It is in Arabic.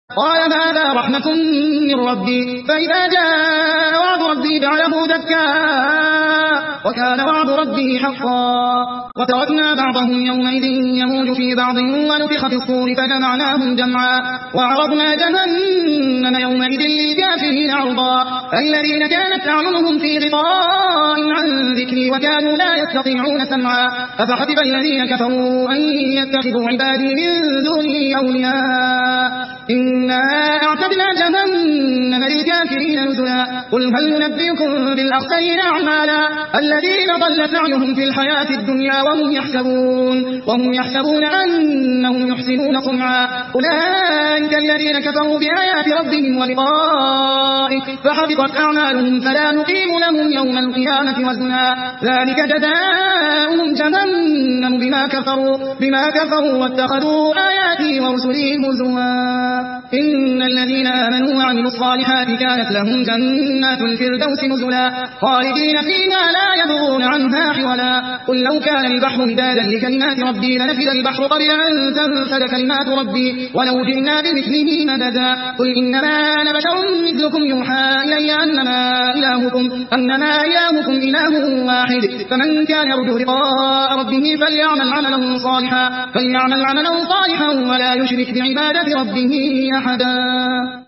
قال هذا رحمة من ربي فإذا جاء وعد ربي جعله دكا وكان وعد ربي حقا وتركنا بعضهم يومئذ يموج في بعض ونفخ في الصور فجمعناهم جمعا وعرضنا جهنم يومئذ للكافرين عرضا الذين كانت أعينهم في غطاء عن ذكري وكانوا لا يستطيعون سمعا أفحسب الذين كفروا أن يتخذوا عبادي من دوني أولياء إنا أعتدنا جهنم للكافرين نزلا قل هل ننبئكم بالأخسرين أعمالا الذين ضل سعيهم في الحياة الدنيا وهم يحسبون أنهم يحسنون صنعا أولئك الذين كفروا بآيات ربهم ولقائه فحبطت أعمالهم فلا نقيم لهم يوم القيامة وزنا ذلك جزاؤهم جهنم بما كفروا واتخذوا آياتي ورسلي هزوا إن الذين آمنوا وعملوا الصالحات كانت لهم جنات الفردوس نزلا خالدين فيها لا يبغون عنها حولا قل لو كان البحر مدادا لكلمات ربي لنفد البحر قبل أن تنفد كلمات ربي ولو جئنا بمثله مددا قل إنما أنا بشر مثلكم يوحى إلي أنما إلهكم إله واحد فمن كان يرجو لقاء ربه فليعمل عملا صالحا ولا يشرك بعبادة ربه أحدا